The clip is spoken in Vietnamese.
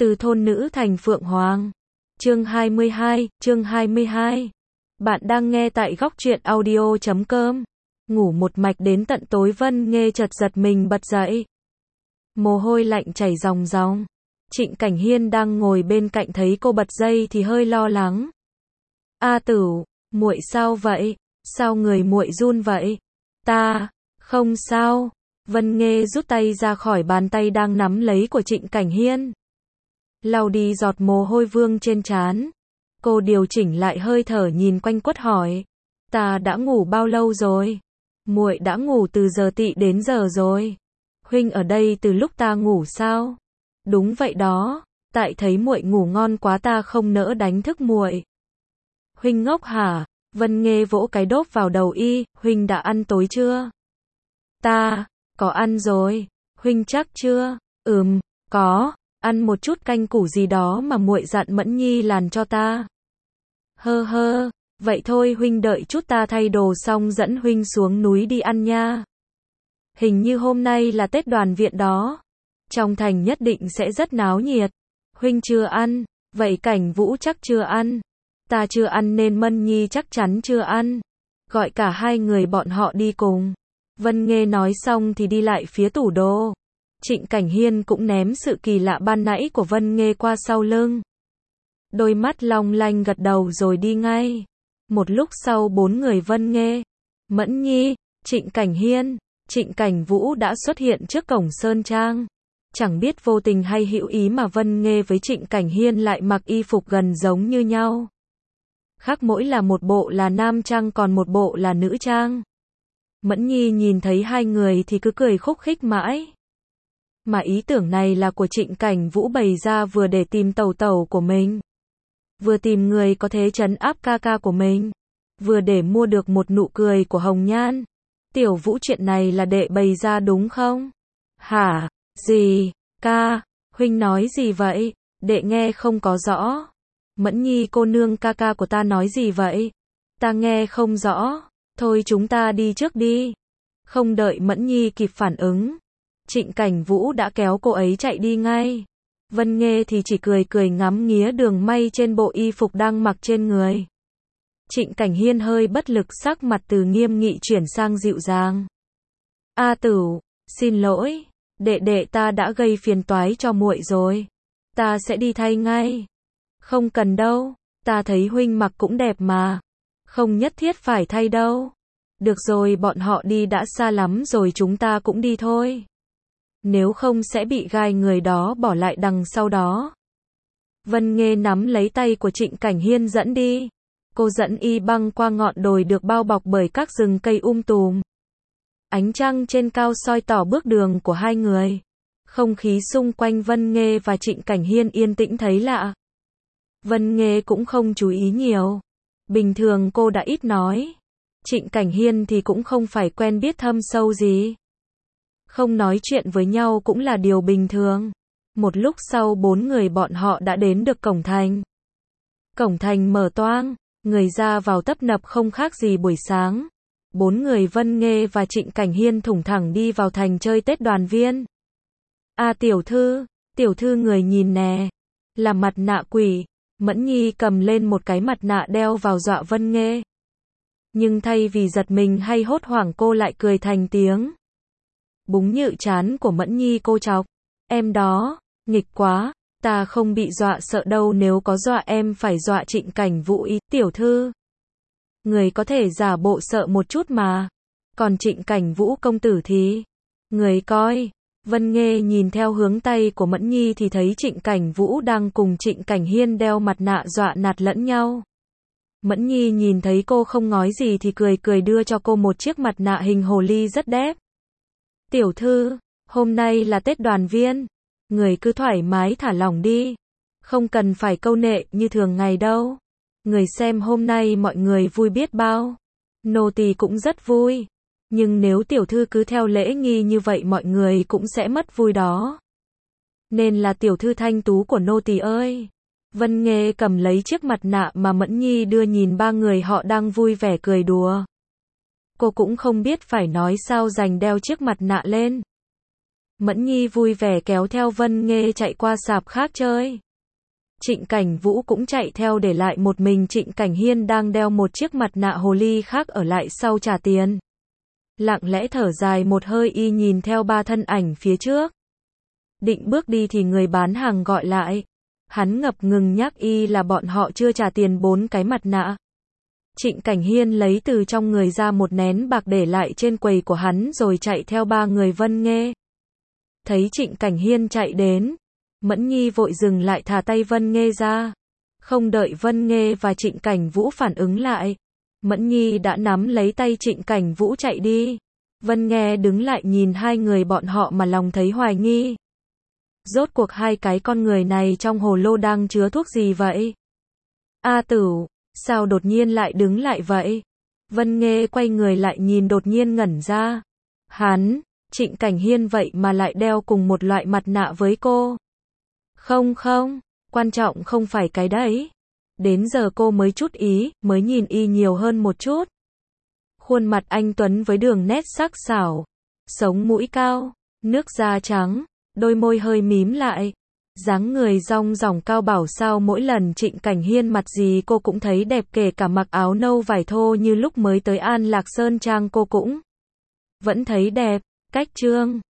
Từ thôn nữ thành phượng hoàng. Chương 22. Bạn đang nghe tại góc truyện audio.com. Ngủ một mạch đến tận tối Vân Nghê chợt giật mình bật dậy. Mồ hôi lạnh chảy ròng ròng. Trịnh Cảnh Hiên đang ngồi bên cạnh thấy cô bật dậy thì hơi lo lắng. A Tửu, muội sao vậy? Sao người muội run vậy? Ta, không sao. Vân Nghê rút tay ra khỏi bàn tay đang nắm lấy của Trịnh Cảnh Hiên. Lau đi giọt mồ hôi vương trên trán. Cô điều chỉnh lại hơi thở nhìn quanh quất hỏi. Ta đã ngủ bao lâu rồi? Muội đã ngủ từ giờ tị đến giờ rồi. Huynh ở đây từ lúc ta ngủ sao? Đúng vậy đó, tại thấy muội ngủ ngon quá ta không nỡ đánh thức muội. Huynh ngốc hả? Vân Nghê vỗ cái đốp vào đầu y, huynh đã ăn tối chưa? Ta, có ăn rồi. Huynh chắc chưa? Có, ăn một chút canh củ gì đó mà muội dặn Mẫn Nhi làm cho ta. Hơ, vậy thôi huynh đợi chút ta thay đồ xong dẫn huynh xuống núi đi ăn nha. Hình như hôm nay là Tết đoàn viện đó. Trong thành nhất định sẽ rất náo nhiệt. Huynh chưa ăn, vậy Cảnh Vũ chắc chưa ăn. Ta chưa ăn nên Mẫn Nhi chắc chắn chưa ăn. Gọi cả hai người bọn họ đi cùng. Vân Nghê nói xong thì đi lại phía tủ đồ. Trịnh Cảnh Hiên cũng ném sự kỳ lạ ban nãy của Vân Nghê qua sau lưng. Đôi mắt long lanh gật đầu rồi đi ngay. Một lúc sau bốn người Vân Nghê, Mẫn Nhi, Trịnh Cảnh Hiên, Trịnh Cảnh Vũ đã xuất hiện trước cổng Sơn Trang. Chẳng biết vô tình hay hữu ý mà Vân Nghê với Trịnh Cảnh Hiên lại mặc y phục gần giống như nhau. Khác mỗi là một bộ là nam trang còn một bộ là nữ trang. Mẫn Nhi nhìn thấy hai người thì cứ cười khúc khích mãi. Mà ý tưởng này là của Trịnh Cảnh Vũ bày ra vừa để tìm tẩu tẩu của mình, vừa tìm người có thể trấn áp ca ca của mình, vừa để mua được một nụ cười của Hồng Nhan. Tiểu Vũ, chuyện này là đệ bày ra đúng không? Hả? Gì? Ca, huynh nói gì vậy? Đệ nghe không có rõ. Mẫn Nhi cô nương, ca ca của ta nói gì vậy? Ta nghe không rõ. Thôi chúng ta đi trước đi. Không đợi Mẫn Nhi kịp phản ứng, Trịnh Cảnh Vũ đã kéo cô ấy chạy đi ngay. Vân Nghê thì chỉ cười ngắm nghía đường may trên bộ y phục đang mặc trên người. Trịnh Cảnh Hiên hơi bất lực, sắc mặt từ nghiêm nghị chuyển sang dịu dàng. A Tửu, xin lỗi, đệ ta đã gây phiền toái cho muội rồi. Ta sẽ đi thay ngay. Không cần đâu, ta thấy huynh mặc cũng đẹp mà. Không nhất thiết phải thay đâu. Được rồi, bọn họ đi đã xa lắm rồi, chúng ta cũng đi thôi. Nếu không sẽ bị gai người đó bỏ lại đằng sau đó. Vân Nghê nắm lấy tay của Trịnh Cảnh Hiên dẫn đi. Cô dẫn y băng qua ngọn đồi được bao bọc bởi các rừng cây tùm. Ánh trăng trên cao soi tỏ bước đường của hai người. Không khí xung quanh Vân Nghê và Trịnh Cảnh Hiên yên tĩnh thấy lạ. Vân Nghê cũng không chú ý nhiều. Bình thường cô đã ít nói. Trịnh Cảnh Hiên thì cũng không phải quen biết thâm sâu gì. Không nói chuyện với nhau cũng là điều bình thường. Một lúc sau bốn người bọn họ đã đến được cổng thành. Cổng thành mở toang, người ra vào tấp nập không khác gì buổi sáng. Bốn người Vân Nghê và Trịnh Cảnh Hiên thủng thẳng đi vào thành chơi Tết đoàn viên. A tiểu thư người nhìn nè, là mặt nạ quỷ. Mẫn Nhi cầm lên một cái mặt nạ đeo vào dọa Vân Nghê. Nhưng thay vì giật mình hay hốt hoảng, cô lại cười thành tiếng. Búng nhự trán của Mẫn Nhi cô chọc. Em đó, nghịch quá, ta không bị dọa sợ đâu, nếu có dọa em phải dọa Trịnh Cảnh Vũ ý. Tiểu thư, người có thể giả bộ sợ một chút mà. Còn Trịnh Cảnh Vũ công tử thì, người coi. Vân Nghê nhìn theo hướng tay của Mẫn Nhi thì thấy Trịnh Cảnh Vũ đang cùng Trịnh Cảnh Hiên đeo mặt nạ dọa nạt lẫn nhau. Mẫn Nhi nhìn thấy cô không nói gì thì cười đưa cho cô một chiếc mặt nạ hình hồ ly rất đẹp. Tiểu thư, hôm nay là Tết đoàn viên, người cứ thoải mái thả lỏng đi. Không cần phải câu nệ như thường ngày đâu. Người xem hôm nay mọi người vui biết bao. Nô tỳ cũng rất vui. Nhưng nếu tiểu thư cứ theo lễ nghi như vậy mọi người cũng sẽ mất vui đó. Nên là tiểu thư thanh tú của nô tỳ ơi. Vân Nghê cầm lấy chiếc mặt nạ mà Mẫn Nhi đưa, nhìn ba người họ đang vui vẻ cười đùa. Cô cũng không biết phải nói sao, đành đeo chiếc mặt nạ lên. Mẫn Nhi vui vẻ kéo theo Vân Nghê chạy qua sạp khác chơi. Trịnh Cảnh Vũ cũng chạy theo để lại một mình Trịnh Cảnh Hiên đang đeo một chiếc mặt nạ hồ ly khác ở lại sau trả tiền. Lặng lẽ thở dài một hơi y nhìn theo ba thân ảnh phía trước. Định bước đi thì người bán hàng gọi lại. Hắn ngập ngừng nhắc y là bọn họ chưa trả tiền 4 cái mặt nạ. Trịnh Cảnh Hiên lấy từ trong người ra một nén bạc để lại trên quầy của hắn rồi chạy theo ba người Vân Nghê. Thấy Trịnh Cảnh Hiên chạy đến, Mẫn Nhi vội dừng lại thả tay Vân Nghê ra. Không đợi Vân Nghê và Trịnh Cảnh Vũ phản ứng lại, Mẫn Nhi đã nắm lấy tay Trịnh Cảnh Vũ chạy đi. Vân Nghê đứng lại nhìn hai người bọn họ mà lòng thấy hoài nghi. Rốt cuộc hai cái con người này trong hồ lô đang chứa thuốc gì vậy? A Tửu, sao đột nhiên lại đứng lại vậy? Vân Nghê quay người lại nhìn đột nhiên ngẩn ra. Hắn, Trịnh Cảnh Hiên vậy mà lại đeo cùng một loại mặt nạ với cô. Không, quan trọng không phải cái đấy. Đến giờ cô mới chút ý, mới nhìn y nhiều hơn một chút. Khuôn mặt anh tuấn với đường nét sắc sảo, sống mũi cao, nước da trắng, đôi môi hơi mím lại. Dáng người dong dỏng cao bảo sao mỗi lần Trịnh Cảnh Hiên mặt gì cô cũng thấy đẹp, kể cả mặc áo nâu vải thô như lúc mới tới An Lạc Sơn Trang cô cũng vẫn thấy đẹp. Cách chương